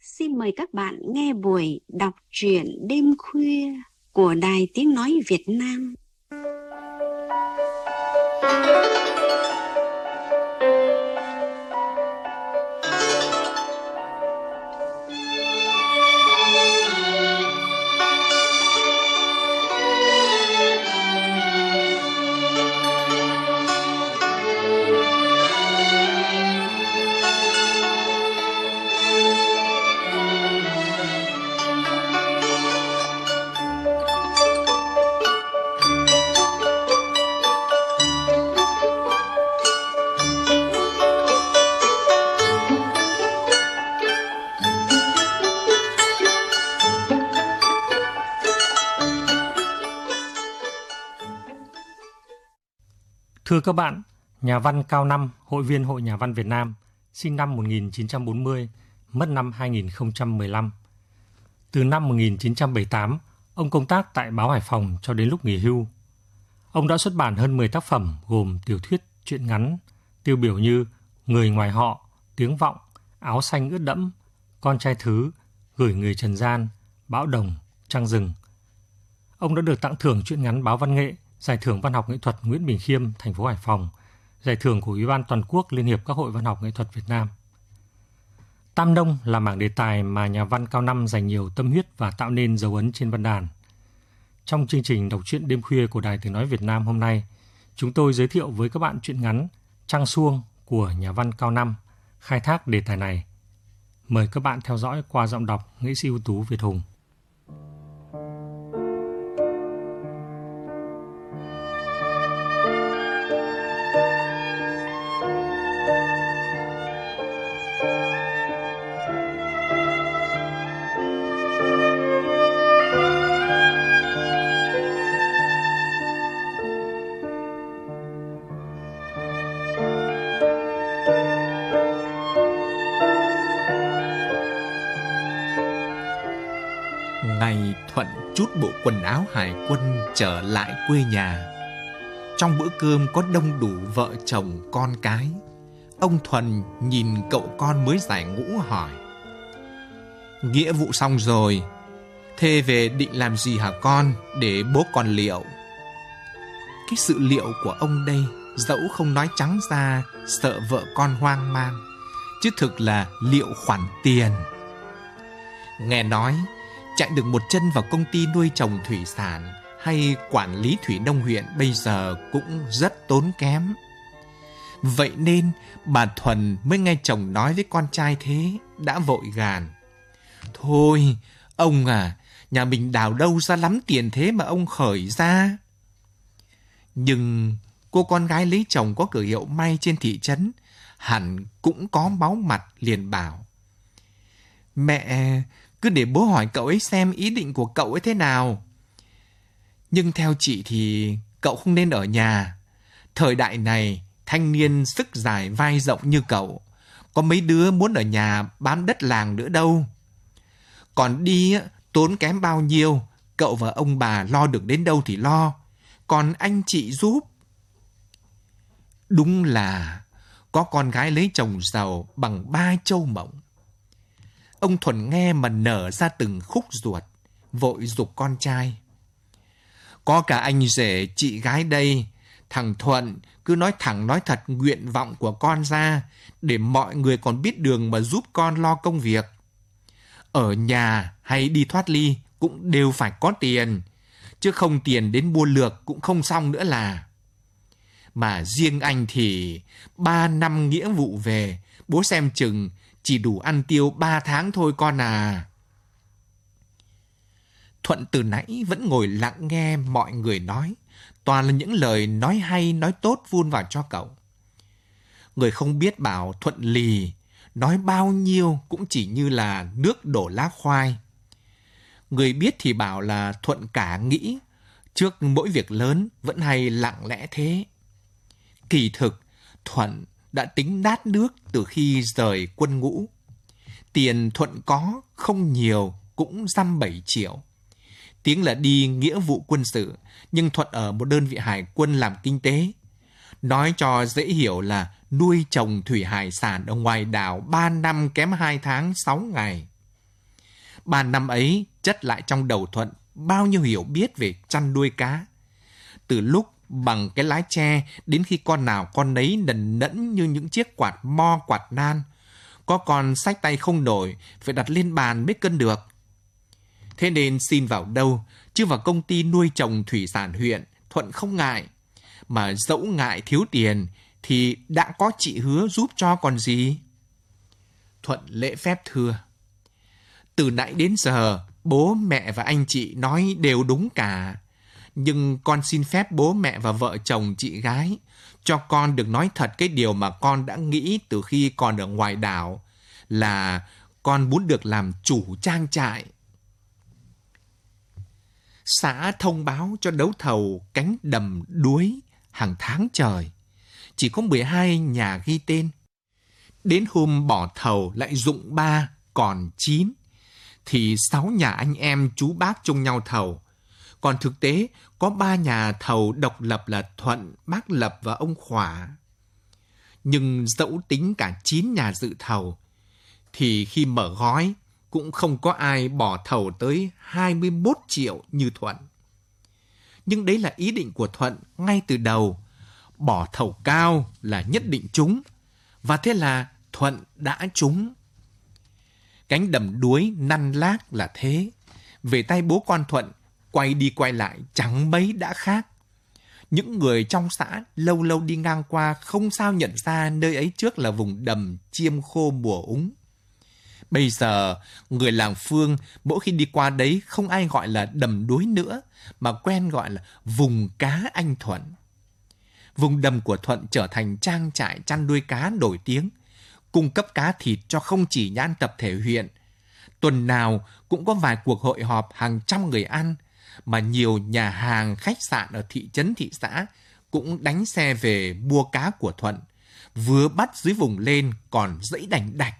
xin mời các bạn nghe buổi đọc truyện đêm khuya của Đài Tiếng Nói Việt Nam. Thưa các bạn, nhà văn Cao Năm, hội viên Hội Nhà văn Việt Nam, sinh năm 1940, mất năm 2015. Từ năm 1978, ông công tác tại báo Hải Phòng cho đến lúc nghỉ hưu. Ông đã xuất bản hơn 10 tác phẩm gồm tiểu thuyết, truyện ngắn, tiêu biểu như Người ngoài họ, Tiếng vọng, Áo xanh ướt đẫm, Con trai thứ, Gửi người trần gian, Bão đồng, Trăng rừng. Ông đã được tặng thưởng truyện ngắn báo văn nghệ, Giải thưởng Văn học nghệ thuật Nguyễn Bình Khiêm, thành phố Hải Phòng, Giải thưởng của Ủy ban Toàn quốc Liên hiệp các hội văn học nghệ thuật Việt Nam. Tam Nông là mảng đề tài mà nhà văn Cao Năm dành nhiều tâm huyết và tạo nên dấu ấn trên văn đàn. Trong chương trình đọc truyện đêm khuya của Đài Tiếng Nói Việt Nam hôm nay, chúng tôi giới thiệu với các bạn truyện ngắn Trăng Suông của nhà văn Cao Năm, khai thác đề tài này. Mời các bạn theo dõi qua giọng đọc nghệ sĩ ưu tú Việt Hùng. Ngày Thuận trút bộ quần áo hải quân trở lại quê nhà. Trong bữa cơm có đông đủ vợ chồng con cái. Ông Thuần nhìn cậu con mới giải ngũ hỏi: Nghĩa vụ xong rồi, thế về định làm gì hả con, để bố còn liệu? Cái sự liệu của ông đây, dẫu không nói trắng ra sợ vợ con hoang mang, chứ thực là liệu khoản tiền. Nghe nói chạy được một chân vào công ty nuôi trồng thủy sản hay quản lý thủy nông huyện bây giờ cũng rất tốn kém. Vậy nên bà Thuần mới nghe chồng nói với con trai thế, đã vội gàn: Thôi, ông à, nhà mình đào đâu ra lắm tiền thế mà ông khởi ra. Nhưng cô con gái lấy chồng có cửa hiệu may trên thị trấn, hẳn cũng có máu mặt, liền bảo: Mẹ, cứ để bố hỏi cậu ấy xem ý định của cậu ấy thế nào. Nhưng theo chị thì cậu không nên ở nhà. Thời đại này, thanh niên sức dài vai rộng như cậu, có mấy đứa muốn ở nhà bám đất làng nữa đâu. Còn đi tốn kém bao nhiêu, cậu và ông bà lo được đến đâu thì lo, còn anh chị giúp. Đúng là có con gái lấy chồng giàu bằng 3 châu mộng. Ông Thuần nghe mà nở ra từng khúc ruột, vội giục con trai: Có cả anh rể chị gái đây, thằng Thuận cứ nói thẳng nói thật nguyện vọng của con ra, để mọi người còn biết đường mà giúp con lo công việc. Ở nhà hay đi thoát ly cũng đều phải có tiền, chứ không tiền đến mua lược cũng không xong nữa là. Mà riêng anh thì 3 năm nghĩa vụ về, bố xem chừng chỉ đủ ăn tiêu 3 tháng thôi con à. Thuận từ nãy vẫn ngồi lặng nghe mọi người nói, toàn là những lời nói hay nói tốt vun vào cho cậu. Người không biết bảo Thuận lì, nói bao nhiêu cũng chỉ như là nước đổ lá khoai. Người biết thì bảo là Thuận cả nghĩ, trước mỗi việc lớn vẫn hay lặng lẽ thế. Kỳ thực, Thuận đã tính đát nước từ khi rời quân ngũ. Tiền Thuận có không nhiều, cũng dăm 7 triệu. Tiếng là đi nghĩa vụ quân sự, nhưng Thuận ở một đơn vị hải quân làm kinh tế. Nói cho dễ hiểu là nuôi trồng thủy hải sản ở ngoài đảo 3 năm kém 2 tháng 6 ngày. 3 năm ấy chất lại trong đầu Thuận bao nhiêu hiểu biết về chăn nuôi cá. Từ lúc bằng cái lái tre đến khi con nào con nấy nần nẫn như những chiếc quạt mo quạt nan. Có con xách tay không nổi, phải đặt lên bàn mới cân được. Thế nên xin vào đâu, chứ vào công ty nuôi trồng thủy sản huyện, Thuận không ngại. Mà dẫu ngại thiếu tiền thì đã có chị Hứa giúp cho còn gì. Thuận lễ phép thưa: từ nãy đến giờ, bố mẹ và anh chị nói đều đúng cả. Nhưng con xin phép bố mẹ và vợ chồng chị gái cho con được nói thật cái điều mà con đã nghĩ từ khi còn ở ngoài đảo, là con muốn được làm chủ trang trại. Xã thông báo cho đấu thầu cánh đầm đuối hàng tháng trời. Chỉ có 12 nhà ghi tên. Đến hôm bỏ thầu lại rụng 3, còn 9. Thì 6 nhà anh em chú bác chung nhau thầu. Còn thực tế có 3 nhà thầu độc lập là Thuận, bác Lập và ông Khỏa. Nhưng dẫu tính cả 9 nhà dự thầu, thì khi mở gói cũng không có ai bỏ thầu tới 21 triệu như Thuận. Nhưng đấy là ý định của Thuận ngay từ đầu. Bỏ thầu cao là nhất định trúng. Và thế là Thuận đã trúng. Cánh đầm đuối năn lác là thế. Về tay bố con Thuận, quay đi quay lại chẳng mấy đã khác. Những người trong xã lâu lâu đi ngang qua không sao nhận ra nơi ấy trước là vùng đầm chiêm khô mùa úng. Bây giờ, người làng Phương mỗi khi đi qua đấy không ai gọi là đầm đuối nữa, mà quen gọi là vùng cá anh Thuận. Vùng đầm của Thuận trở thành trang trại chăn nuôi cá nổi tiếng, cung cấp cá thịt cho không chỉ nhãn tập thể huyện. Tuần nào cũng có vài cuộc hội họp hàng trăm người ăn, mà nhiều nhà hàng, khách sạn ở thị trấn, thị xã cũng đánh xe về mua cá của Thuận, vừa bắt dưới vùng lên còn dẫy đành đạch.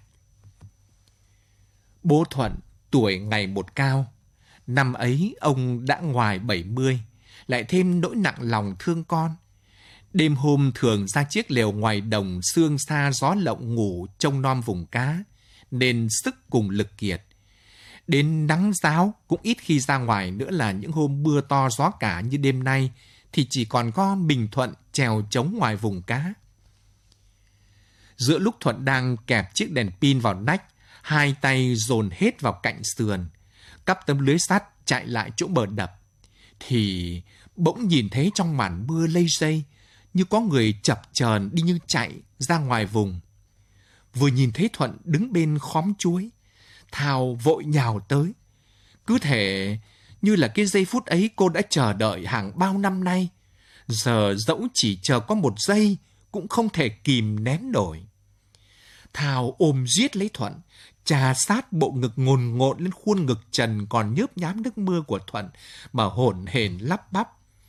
Bố Thuận tuổi ngày một cao. Năm ấy ông đã ngoài 70, lại thêm nỗi nặng lòng thương con. Đêm hôm thường ra chiếc lều ngoài đồng sương xa gió lộng ngủ trông nom vùng cá, nên sức cùng lực kiệt. Đến nắng ráo cũng ít khi ra ngoài nữa, là những hôm mưa to gió cả như đêm nay thì chỉ còn có mình Thuận chèo trống ngoài vùng cá. Giữa lúc Thuận đang kẹp chiếc đèn pin vào nách, hai tay dồn hết vào cạnh sườn, cắp tấm lưới sắt chạy lại chỗ bờ đập, thì bỗng nhìn thấy trong màn mưa lây dây như có người chập chờn đi như chạy ra ngoài vùng. Vừa nhìn thấy Thuận đứng bên khóm chuối, Thao vội nhào tới. Cứ thể như là cái giây phút ấy cô đã chờ đợi hàng bao năm nay. Giờ dẫu chỉ chờ có một giây cũng không thể kìm nén nổi. Thao ôm giết lấy Thuận, chà sát bộ ngực ngồn ngộn lên khuôn ngực trần còn nhớp nhám nước mưa của Thuận mà hổn hển lắp bắp.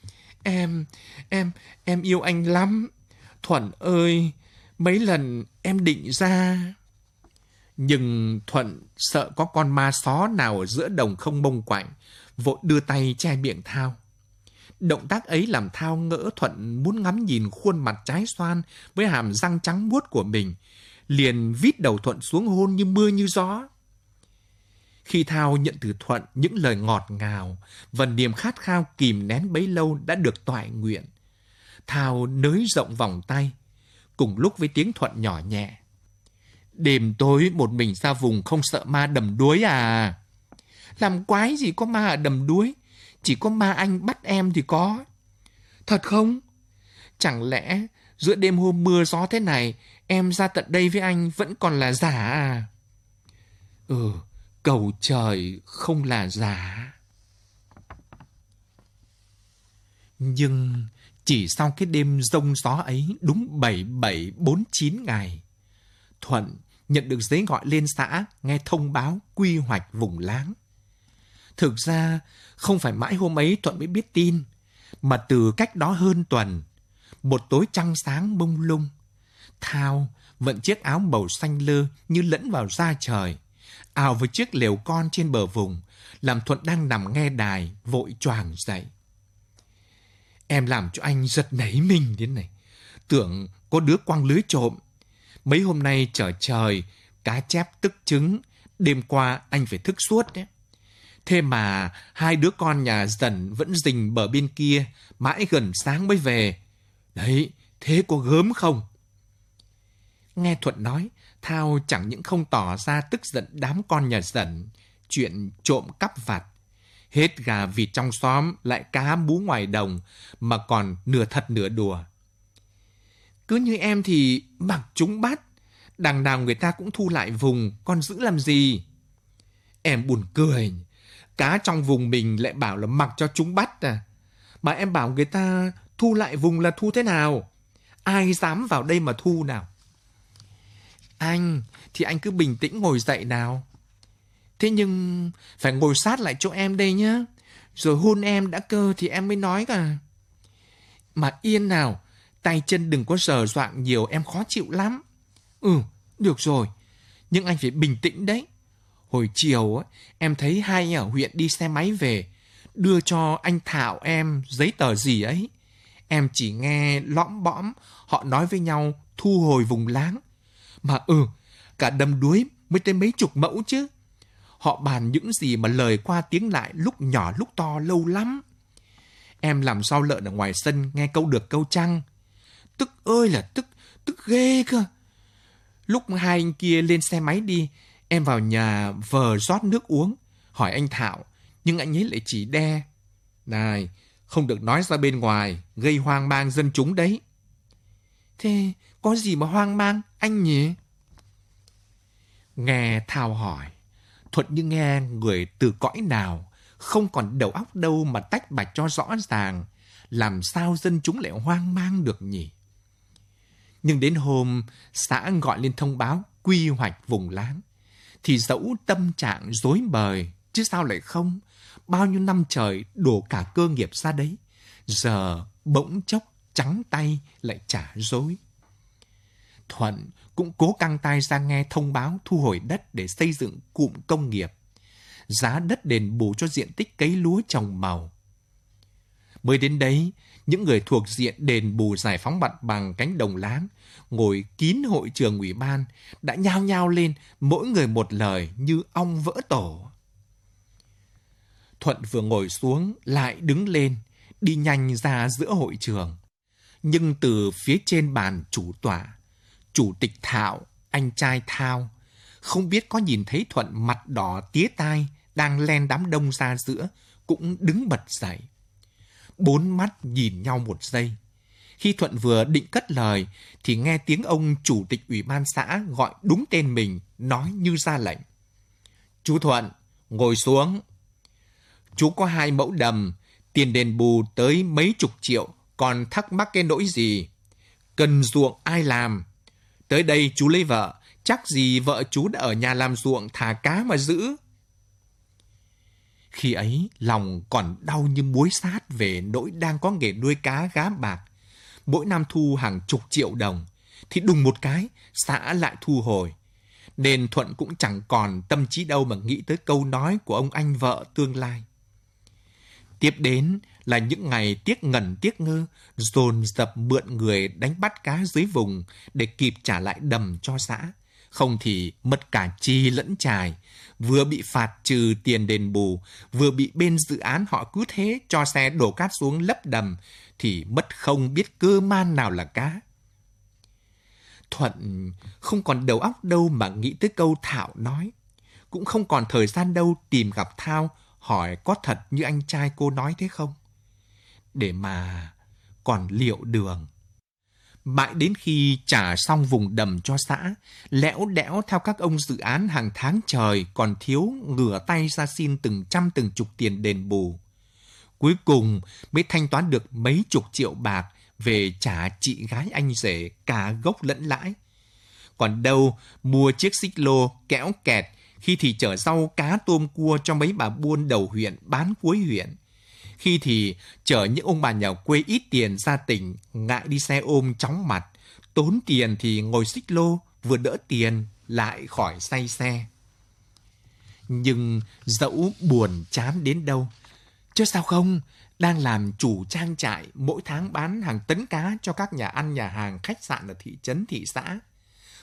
Em yêu anh lắm. Thuận ơi, mấy lần em định ra. Nhưng Thuận sợ có con ma só nào ở giữa đồng không bông quạnh, vội đưa tay che miệng Thao. Động tác ấy làm Thao ngỡ Thuận muốn ngắm nhìn khuôn mặt trái xoan với hàm răng trắng muốt của mình, liền vít đầu Thuận xuống hôn như mưa như gió. Khi Thao nhận từ Thuận những lời ngọt ngào và niềm khát khao kìm nén bấy lâu đã được toại nguyện, Thao nới rộng vòng tay, cùng lúc với tiếng Thuận nhỏ nhẹ. Đêm tối một mình ra vùng không sợ ma đầm đuối à? Làm quái gì có ma ở đầm đuối, chỉ có ma anh bắt em thì có. Thật không? Chẳng lẽ giữa đêm hôm mưa gió thế này, em ra tận đây với anh vẫn còn là giả à? Cầu trời không là giả. Nhưng chỉ sau cái đêm giông gió ấy đúng 7749 ngày, Thuận nhận được giấy gọi lên xã nghe thông báo quy hoạch vùng láng. Thực ra không phải mãi hôm ấy Thuận mới biết tin, mà từ cách đó hơn tuần, một tối trăng sáng mông lung, Thao vận chiếc áo màu xanh lơ như lẫn vào da trời, ào với chiếc lều con trên bờ vùng, làm Thuận đang nằm nghe đài vội choàng dậy. Em làm cho anh giật nảy mình thế này, tưởng có đứa quăng lưới trộm. Mấy hôm nay trở trời, cá chép tức trứng, Đêm qua anh phải thức suốt đấy. Thế mà hai đứa con nhà Dần vẫn rình bờ bên kia, mãi gần sáng mới về. Đấy, thế có gớm không? Nghe Thuận nói, Thao chẳng những không tỏ ra tức giận đám con nhà Dần, chuyện trộm cắp vặt. Hết gà vịt trong xóm lại cá bú ngoài đồng, mà còn nửa thật nửa đùa. Cứ như em thì mặc chúng bắt, đằng nào người ta cũng thu lại vùng, con giữ làm gì? Em buồn cười, cá trong vùng mình lại bảo là mặc cho chúng bắt à. Mà em bảo người ta thu lại vùng là thu thế nào? Ai dám vào đây mà thu nào? Anh, thì anh cứ bình tĩnh ngồi dậy nào. Thế nhưng phải ngồi sát lại chỗ em đây nhá. Rồi hôn em đã cơ thì em mới nói cả. Mà yên nào, tay chân đừng có sờ soạng nhiều, em khó chịu lắm. Được rồi, nhưng anh phải bình tĩnh đấy. Hồi chiều em thấy hai ở huyện đi xe máy về, đưa cho anh Thảo em giấy tờ gì ấy. Em chỉ nghe lõm bõm họ nói với nhau thu hồi vùng láng. Mà cả đầm đuối mới tới mấy chục mẫu chứ. Họ bàn những gì mà lời qua tiếng lại, lúc nhỏ lúc to lâu lắm. Em làm sao lợn ở ngoài sân nghe câu được câu trăng. Tức ơi là tức, tức ghê cơ. Lúc hai anh kia lên xe máy đi, em vào nhà vờ rót nước uống, hỏi anh Thảo, nhưng anh ấy lại chỉ đe. Này, không được nói ra bên ngoài, gây hoang mang dân chúng đấy. Thế có gì mà hoang mang, anh nhỉ? Nghe Thảo hỏi, Thuận như nghe người từ cõi nào, không còn đầu óc đâu mà tách bạch cho rõ ràng, làm sao dân chúng lại hoang mang được nhỉ? Nhưng đến hôm xã gọi lên thông báo quy hoạch vùng láng, thì dẫu tâm trạng rối bời, chứ sao lại không? Bao nhiêu năm trời đổ cả cơ nghiệp ra đấy, giờ bỗng chốc trắng tay lại trả rối. Thuận cũng cố căng tai ra nghe thông báo thu hồi đất để xây dựng cụm công nghiệp, giá đất đền bù cho diện tích cấy lúa trồng màu. Mới đến đấy, những người thuộc diện đền bù giải phóng mặt bằng cánh đồng láng ngồi kín hội trường ủy ban đã nhao nhao lên, mỗi người một lời như ong vỡ tổ. Thuận vừa ngồi xuống lại đứng lên, đi nhanh ra giữa hội trường. Nhưng từ phía trên bàn chủ tọa, Chủ tịch Thảo, anh trai Thao, không biết có nhìn thấy Thuận mặt đỏ tía tai đang len đám đông ra giữa, cũng đứng bật dậy. Bốn mắt nhìn nhau một giây. Khi Thuận vừa định cất lời, thì nghe tiếng ông chủ tịch ủy ban xã gọi đúng tên mình, nói như ra lệnh. Chú Thuận, ngồi xuống. Chú có 2 mẫu đầm, tiền đền bù tới mấy chục triệu, còn thắc mắc cái nỗi gì? Cần ruộng ai làm? Tới đây chú lấy vợ, chắc gì vợ chú đã ở nhà làm ruộng thả cá mà giữ. Khi ấy, lòng còn đau như muối sát về nỗi đang có nghề nuôi cá gá bạc. Mỗi năm thu hàng chục triệu đồng, thì đùng một cái, xã lại thu hồi. Nên Thuận cũng chẳng còn tâm trí đâu mà nghĩ tới câu nói của ông anh vợ tương lai. Tiếp đến là những ngày tiếc ngần tiếc ngơ, dồn dập mượn người đánh bắt cá dưới vùng để kịp trả lại đầm cho xã. Không thì mất cả chi lẫn chài, vừa bị phạt trừ tiền đền bù, vừa bị bên dự án họ cứ thế cho xe đổ cát xuống lấp đầm, thì mất không biết cơ man nào là cá. Thuận không còn đầu óc đâu mà nghĩ tới câu Thảo nói, cũng không còn thời gian đâu tìm gặp Thao hỏi có thật như anh trai cô nói thế không, để mà còn liệu đường. Mãi đến khi trả xong vùng đầm cho xã, lẽo đẽo theo các ông dự án hàng tháng trời còn thiếu ngửa tay ra xin từng trăm từng chục tiền đền bù. Cuối cùng mới thanh toán được mấy chục triệu bạc về trả chị gái anh rể cả gốc lẫn lãi. Còn đâu mua chiếc xích lô kéo kẹt, khi thì chở rau cá tôm cua cho mấy bà buôn đầu huyện bán cuối huyện. Khi thì chở những ông bà nhà quê ít tiền ra tỉnh, ngại đi xe ôm chóng mặt, tốn tiền thì ngồi xích lô, vừa đỡ tiền lại khỏi say xe. Nhưng dẫu buồn chán đến đâu, chứ sao không, đang làm chủ trang trại, mỗi tháng bán hàng tấn cá cho các nhà ăn nhà hàng khách sạn ở thị trấn thị xã.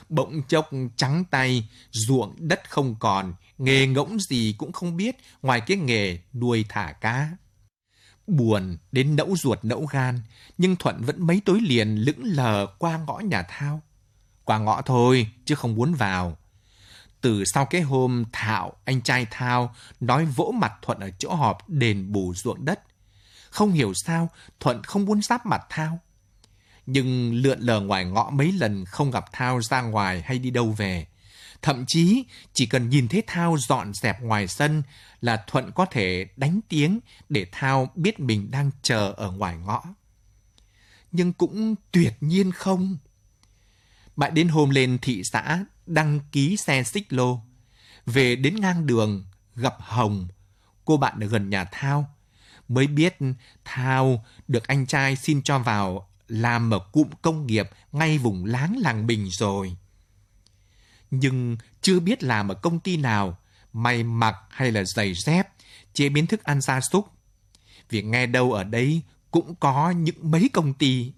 Bỗng chốc trắng tay, ruộng đất không còn, nghề ngỗng gì cũng không biết ngoài cái nghề nuôi thả cá. Buồn đến nẫu ruột nẫu gan, nhưng Thuận vẫn mấy tối liền lững lờ qua ngõ nhà Thao. Qua ngõ thôi, chứ không muốn vào. Từ sau cái hôm Thảo, anh trai Thao, nói vỗ mặt Thuận ở chỗ họp đền bù ruộng đất. Không hiểu sao, Thuận không muốn giáp mặt Thao. Nhưng lượn lờ ngoài ngõ mấy lần không gặp Thao ra ngoài hay đi đâu về. Thậm chí, chỉ cần nhìn thấy Thao dọn dẹp ngoài sân là Thuận có thể đánh tiếng để Thao biết mình đang chờ ở ngoài ngõ. Nhưng cũng tuyệt nhiên không. Mãi đến hôm lên thị xã đăng ký xe xích lô, về đến ngang đường gặp Hồng, cô bạn ở gần nhà Thao, mới biết Thao được anh trai xin cho vào làm ở cụm công nghiệp ngay vùng láng làng mình rồi. Nhưng chưa biết làm ở công ty nào, may mặc hay là giày dép, chế biến thức ăn gia súc. Vì nghe đâu ở đây cũng có những mấy công ty.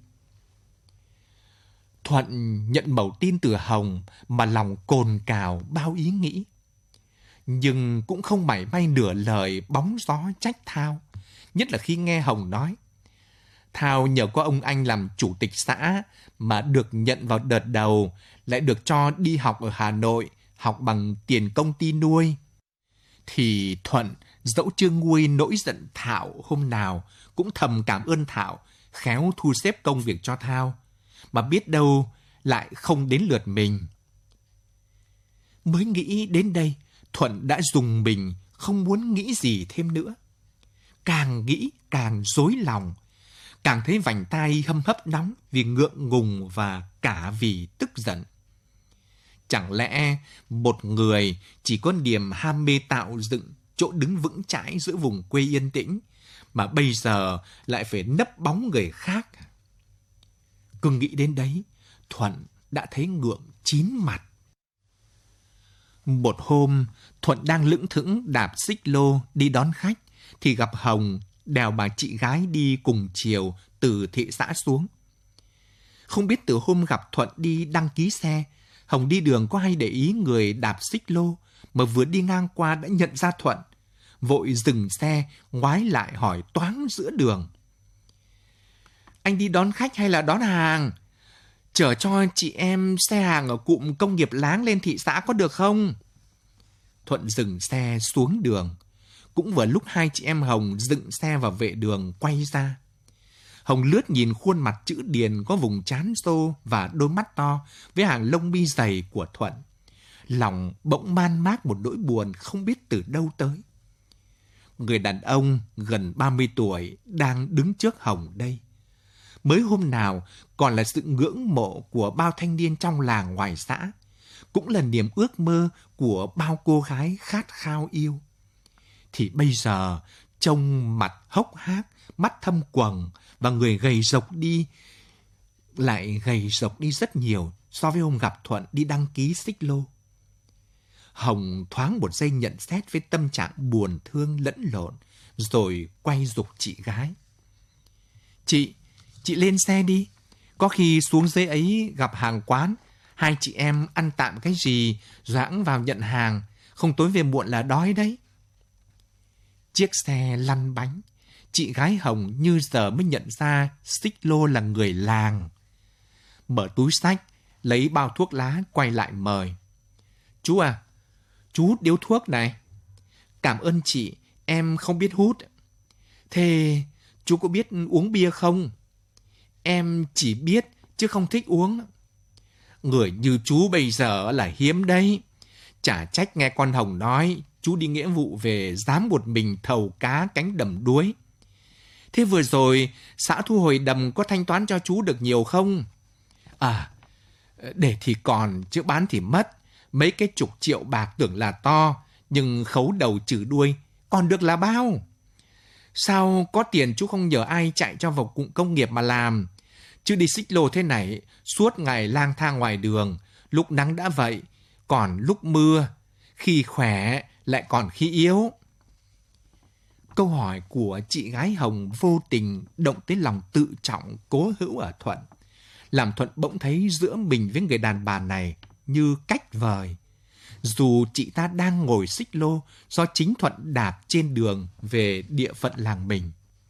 Thuận nhận mẩu tin từ Hồng mà lòng cồn cào bao ý nghĩ. Nhưng cũng không mảy may nửa lời bóng gió trách Thao, nhất là khi nghe Hồng nói Thao nhờ có ông anh làm chủ tịch xã mà được nhận vào đợt đầu, lại được cho đi học ở Hà Nội, học bằng tiền công ty nuôi. Thì Thuận dẫu chưa nguôi nỗi giận Thảo hôm nào, cũng thầm cảm ơn Thảo khéo thu xếp công việc cho Thao, mà biết đâu lại không đến lượt mình. Mới nghĩ đến đây, Thuận đã rùng mình, không muốn nghĩ gì thêm nữa. Càng nghĩ càng rối lòng, càng thấy vành tai hâm hấp nóng vì ngượng ngùng và cả vì tức giận. Chẳng lẽ một người chỉ có niềm ham mê tạo dựng chỗ đứng vững chãi giữa vùng quê yên tĩnh, mà bây giờ lại phải nấp bóng người khác? Cứ nghĩ đến đấy, Thuận đã thấy ngượng chín mặt. Một hôm, Thuận đang lững thững đạp xích lô đi đón khách, thì gặp Hồng đèo bà chị gái đi cùng chiều từ thị xã xuống. Không biết từ hôm gặp Thuận đi đăng ký xe, Hồng đi đường có hay để ý người đạp xích lô, mà vừa đi ngang qua đã nhận ra Thuận, vội dừng xe, ngoái lại hỏi toáng giữa đường: "Anh đi đón khách hay là đón hàng? Chở cho chị em xe hàng ở cụm công nghiệp Láng lên thị xã có được không?" Thuận dừng xe xuống đường. Cũng vừa lúc hai chị em Hồng dựng xe vào vệ đường quay ra. Hồng lướt nhìn khuôn mặt chữ điền có vùng trán xô và đôi mắt to với hàng lông mi dày của Thuận. Lòng bỗng man mác một nỗi buồn không biết từ đâu tới. Người đàn ông gần 30 tuổi đang đứng trước Hồng đây. Mới hôm nào còn là sự ngưỡng mộ của bao thanh niên trong làng ngoài xã, cũng là niềm ước mơ của bao cô gái khát khao yêu. Thì bây giờ trông mặt hốc hác, mắt thâm quầng và người gầy rộc đi, lại gầy rộc đi rất nhiều so với hôm gặp Thuận đi đăng ký xích lô. Hồng thoáng một giây nhận xét với tâm trạng buồn thương lẫn lộn, rồi quay giục chị gái: Chị lên xe đi, có khi xuống dưới ấy gặp hàng quán, hai chị em ăn tạm cái gì, rãng vào nhận hàng, không tối về muộn là đói đấy." Chiếc xe lăn bánh, chị gái Hồng như giờ mới nhận ra xích lô là người làng. Mở túi xách, lấy bao thuốc lá quay lại mời: "Chú à, chú hút điếu thuốc này." "Cảm ơn chị, em không biết hút." "Thế chú có biết uống bia không?" "Em chỉ biết chứ không thích uống." "Người như chú bây giờ là hiếm đấy. Chả trách nghe con Hồng nói chú đi nghĩa vụ về dám một mình thầu cá cánh đầm đuối. Thế vừa rồi xã thu hồi đầm có thanh toán cho chú được nhiều không?" "À, để thì còn chứ bán thì mất. Mấy cái chục triệu bạc tưởng là to, nhưng khấu đầu trừ đuôi còn được là bao." "Sao có tiền chú không nhờ ai chạy cho vào cụm công nghiệp mà làm? Chứ đi xích lô thế này, suốt ngày lang thang ngoài đường, lúc nắng đã vậy, còn lúc mưa, khi khỏe lại còn khi yếu." Câu hỏi của chị gái Hồng vô tình động tới lòng tự trọng cố hữu ở Thuận, làm Thuận bỗng thấy giữa mình với người đàn bà này như cách vời. Dù chị ta đang ngồi xích lô do chính Thuận đạp trên đường về địa phận làng mình.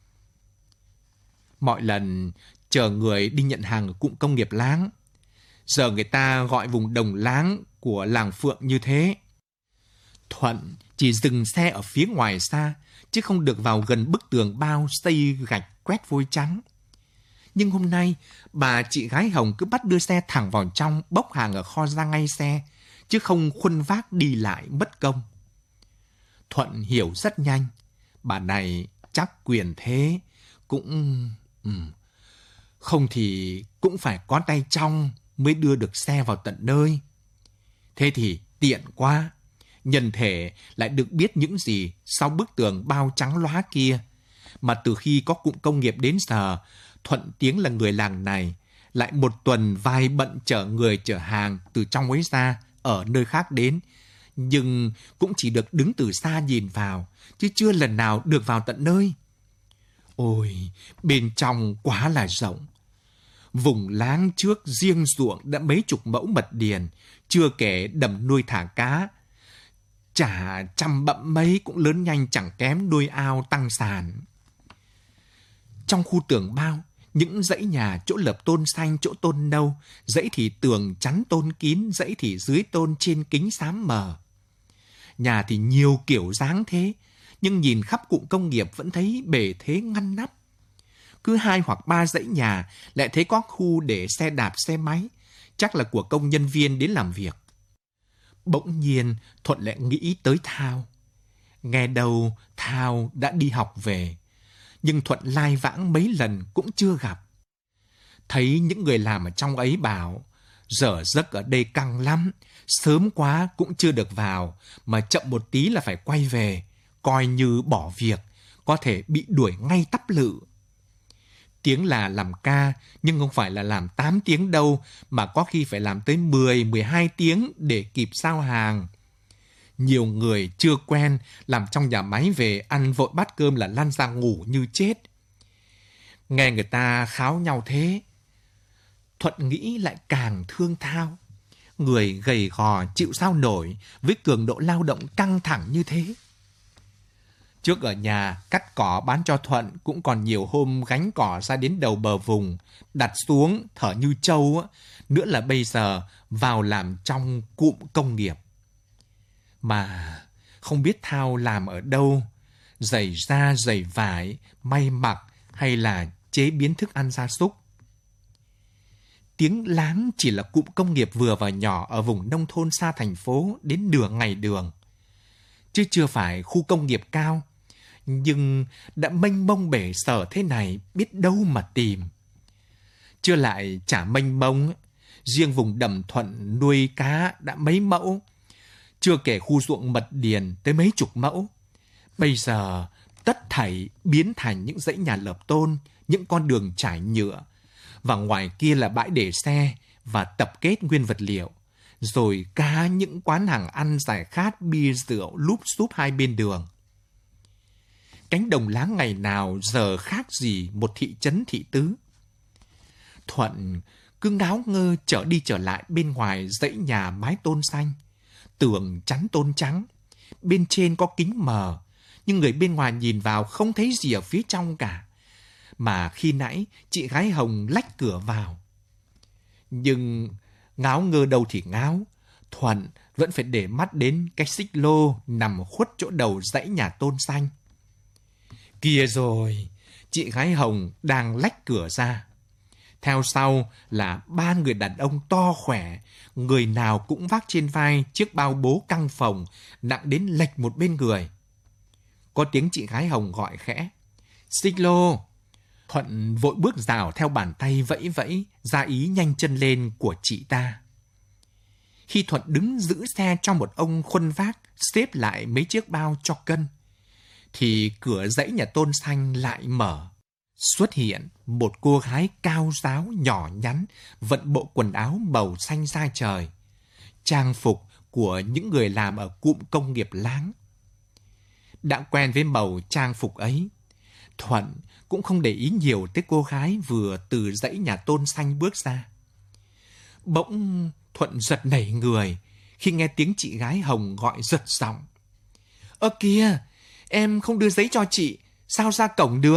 Mọi lần chờ người đi nhận hàng ở cụm công nghiệp Láng, giờ người ta gọi vùng đồng Láng của làng Phượng như thế. Thuận chỉ dừng xe ở phía ngoài xa, chứ không được vào gần bức tường bao xây gạch quét vôi trắng. Nhưng hôm nay, bà chị gái Hồng cứ bắt đưa xe thẳng vào trong, bốc hàng ở kho ra ngay xe, chứ không khuân vác đi lại mất công. Thuận hiểu rất nhanh, bà này chắc quyền thế, cũng... không thì cũng phải có tay trong mới đưa được xe vào tận nơi. Thế thì tiện quá, nhân thể lại được biết những gì sau bức tường bao trắng lóa kia. Mà từ khi có cụm công nghiệp đến giờ, Thuận tiếng là người làng này, lại một tuần vai bận chở người chở hàng từ trong ấy ra, ở nơi khác đến, nhưng cũng chỉ được đứng từ xa nhìn vào, chứ chưa lần nào được vào tận nơi. Ôi, bên trong quá là rộng. Vùng Láng trước riêng ruộng đã mấy chục mẫu mật điền, chưa kể đầm nuôi thả cá. Chả trăm bậm mấy cũng lớn nhanh chẳng kém nuôi ao tăng sàn. Trong khu tường bao, những dãy nhà chỗ lợp tôn xanh, chỗ tôn nâu, dãy thì tường chắn tôn kín, dãy thì dưới tôn trên kính xám mờ. Nhà thì nhiều kiểu dáng thế, nhưng nhìn khắp cụm công nghiệp vẫn thấy bề thế ngăn nắp. Cứ 2 hoặc 3 dãy nhà lại thấy có khu để xe đạp xe máy, chắc là của công nhân viên đến làm việc. Bỗng nhiên Thuận lại nghĩ tới Thao. Nghe đâu Thao đã đi học về, nhưng Thuận lai vãng mấy lần cũng chưa gặp. Thấy những người làm ở trong ấy bảo, giờ giấc ở đây căng lắm, sớm quá cũng chưa được vào, mà chậm một tí là phải quay về, coi như bỏ việc, có thể bị đuổi ngay tắp lự. Tiếng là làm ca, nhưng không phải là làm 8 tiếng đâu, mà có khi phải làm tới 10, 12 tiếng để kịp giao hàng. Nhiều người chưa quen, làm trong nhà máy về ăn vội bát cơm là lăn ra ngủ như chết. Nghe người ta kháo nhau thế, Thuận nghĩ lại càng thương Thao. Người gầy gò chịu sao nổi với cường độ lao động căng thẳng như thế. Trước ở nhà cắt cỏ bán cho Thuận cũng còn nhiều hôm gánh cỏ ra đến đầu bờ vùng, đặt xuống thở như trâu, nữa là bây giờ vào làm trong cụm công nghiệp. Mà không biết Thao làm ở đâu, giày da, giày vải, may mặc hay là chế biến thức ăn gia súc. Tiếng Láng chỉ là cụm công nghiệp vừa và nhỏ ở vùng nông thôn xa thành phố đến nửa ngày đường, chứ chưa phải khu công nghiệp cao. Nhưng đã mênh mông bể sở thế này biết đâu mà tìm. Chưa lại chả mênh mông, riêng vùng đầm Thuận nuôi cá đã mấy mẫu, chưa kể khu ruộng mật điền tới mấy chục mẫu. Bây giờ tất thảy biến thành những dãy nhà lợp tôn, những con đường trải nhựa, và ngoài kia là bãi để xe và tập kết nguyên vật liệu, rồi cả những quán hàng ăn giải khát, bia rượu lúp xúp hai bên đường. Cánh đồng Láng ngày nào giờ khác gì một thị trấn thị tứ. Thuận cứ ngáo ngơ trở đi trở lại bên ngoài dãy nhà mái tôn xanh, tường chắn tôn trắng, bên trên có kính mờ, nhưng người bên ngoài nhìn vào không thấy gì ở phía trong cả. Mà khi nãy chị gái Hồng lách cửa vào. Nhưng ngáo ngơ đâu thì ngáo, Thuận vẫn phải để mắt đến cái xích lô nằm khuất chỗ đầu dãy nhà tôn xanh. Kìa rồi, chị gái Hồng đang lách cửa ra. Theo sau là 3 người đàn ông to khỏe, người nào cũng vác trên vai chiếc bao bố căng phồng nặng đến lệch một bên người. Có tiếng chị gái Hồng gọi khẽ, xích lô. Thuận vội bước rào theo bàn tay vẫy vẫy, ra ý nhanh chân lên của chị ta. Khi Thuận đứng giữ xe cho một ông khuân vác xếp lại mấy chiếc bao cho cân, thì cửa dãy nhà tôn xanh lại mở. Xuất hiện một cô gái cao ráo nhỏ nhắn, vận bộ quần áo màu xanh da trời, trang phục của những người làm ở cụm công nghiệp Láng. Đã quen với màu trang phục ấy, Thuận cũng không để ý nhiều tới cô gái vừa từ dãy nhà tôn xanh bước ra. Bỗng Thuận giật nảy người khi nghe tiếng chị gái Hồng gọi giật giọng. Ơ kìa, em không đưa giấy cho chị, sao ra cổng được?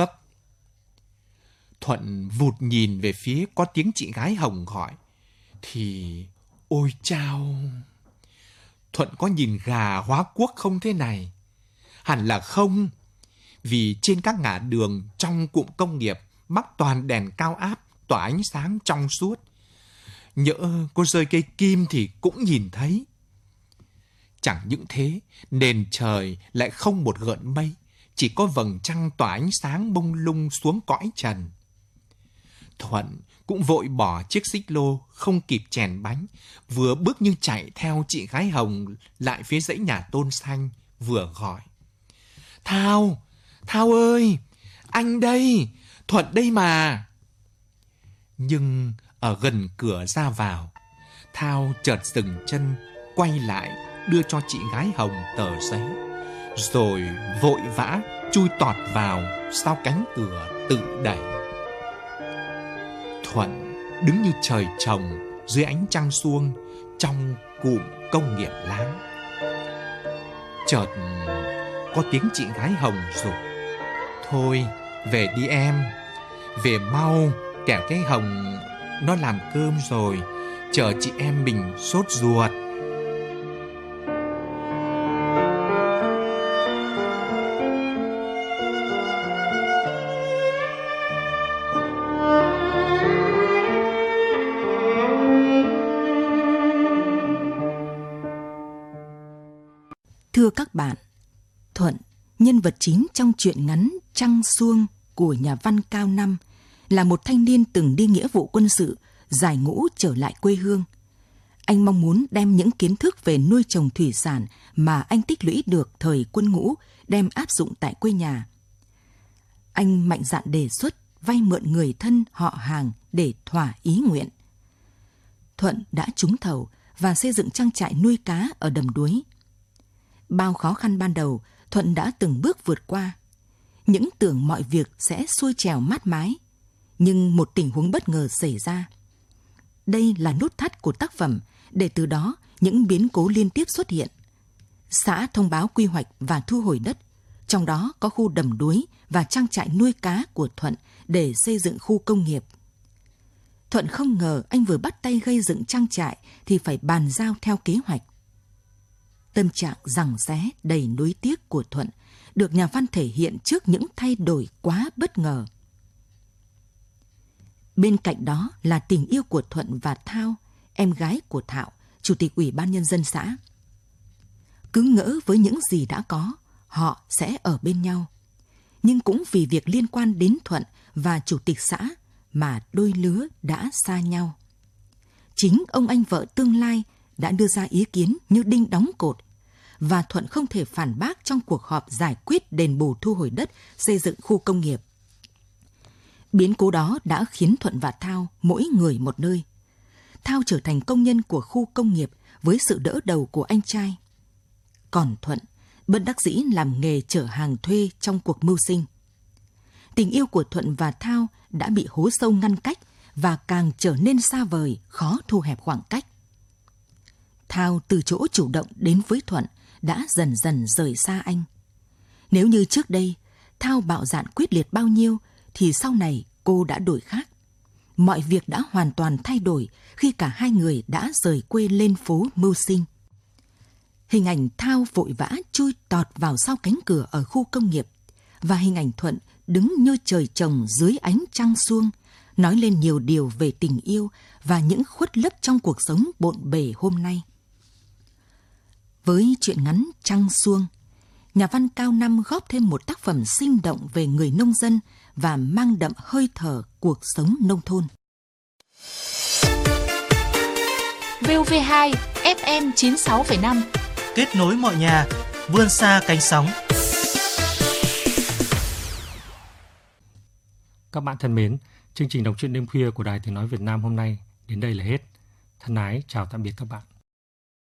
Thuận vụt nhìn về phía có tiếng chị gái Hồng gọi. Thì ôi chao! Thuận có nhìn gà hóa quốc không thế này? Hẳn là không, vì trên các ngã đường trong cụm công nghiệp mắc toàn đèn cao áp tỏa ánh sáng trong suốt. Nhỡ có rơi cây kim thì cũng nhìn thấy. Chẳng những thế, nền trời lại không một gợn mây, chỉ có vầng trăng tỏa ánh sáng bông lung xuống cõi trần. Thuận cũng vội bỏ chiếc xích lô không kịp chèn bánh, vừa bước như chạy theo chị gái Hồng lại phía dãy nhà tôn xanh, vừa gọi. Thao, Thao ơi, anh đây, Thuận đây mà. Nhưng ở gần cửa ra vào, Thao chợt dừng chân, quay lại đưa cho chị gái Hồng tờ giấy, rồi vội vã chui tọt vào sau cánh cửa tự đẩy. Thuận đứng như trời trồng dưới ánh trăng suông trong cụm công nghiệp láng. Chợt có tiếng chị gái Hồng dục. Thôi, về đi em, về mau, kẻo cái Hồng nó làm cơm rồi, chờ chị em mình sốt ruột. Thưa các bạn, Thuận, nhân vật chính trong truyện ngắn Trăng Suông của nhà văn Cao Năm, là một thanh niên từng đi nghĩa vụ quân sự, giải ngũ trở lại quê hương. Anh mong muốn đem những kiến thức về nuôi trồng thủy sản mà anh tích lũy được thời quân ngũ đem áp dụng tại quê nhà. Anh mạnh dạn đề xuất vay mượn người thân họ hàng để thỏa ý nguyện. Thuận đã trúng thầu và xây dựng trang trại nuôi cá ở đầm Đuối. Bao khó khăn ban đầu, Thuận đã từng bước vượt qua. Những tưởng mọi việc sẽ xuôi trèo mát mái, nhưng một tình huống bất ngờ xảy ra. Đây là nút thắt của tác phẩm, để từ đó những biến cố liên tiếp xuất hiện. Xã thông báo quy hoạch và thu hồi đất, trong đó có khu đầm Đuối và trang trại nuôi cá của Thuận để xây dựng khu công nghiệp. Thuận không ngờ anh vừa bắt tay gây dựng trang trại thì phải bàn giao theo kế hoạch. Tâm trạng giằng xé đầy nuối tiếc của Thuận được nhà văn thể hiện trước những thay đổi quá bất ngờ. Bên cạnh đó là tình yêu của Thuận và Thao, em gái của Thảo, Chủ tịch Ủy ban Nhân dân xã. Cứ ngỡ với những gì đã có, họ sẽ ở bên nhau. Nhưng cũng vì việc liên quan đến Thuận và Chủ tịch xã mà đôi lứa đã xa nhau. Chính ông anh vợ tương lai đã đưa ra ý kiến như đinh đóng cột, và Thuận không thể phản bác trong cuộc họp giải quyết đền bù thu hồi đất xây dựng khu công nghiệp. Biến cố đó đã khiến Thuận và Thao mỗi người một nơi. Thao trở thành công nhân của khu công nghiệp với sự đỡ đầu của anh trai. Còn Thuận bất đắc dĩ làm nghề chở hàng thuê trong cuộc mưu sinh. Tình yêu của Thuận và Thao đã bị hố sâu ngăn cách và càng trở nên xa vời, khó thu hẹp khoảng cách. Thao từ chỗ chủ động đến với Thuận đã dần dần rời xa anh. Nếu như trước đây Thao bạo dạn quyết liệt bao nhiêu, thì sau này cô đã đổi khác. Mọi việc đã hoàn toàn thay đổi khi cả hai người đã rời quê lên phố mưu sinh. Hình ảnh Thao vội vã chui tọt vào sau cánh cửa ở khu công nghiệp, và hình ảnh Thuận đứng như trời trồng dưới ánh trăng suông, nói lên nhiều điều về tình yêu và những khuất lấp trong cuộc sống bộn bề hôm nay. Với truyện ngắn Trăng Suông, nhà văn Cao Năm góp thêm một tác phẩm sinh động về người nông dân và mang đậm hơi thở cuộc sống nông thôn. VOV2 FM 96,5 kết nối mọi nhà, vươn xa cánh sóng. Các bạn thân mến, chương trình đọc truyện đêm khuya của Đài Tiếng nói Việt Nam hôm nay đến đây là hết. Thân ái chào tạm biệt các bạn.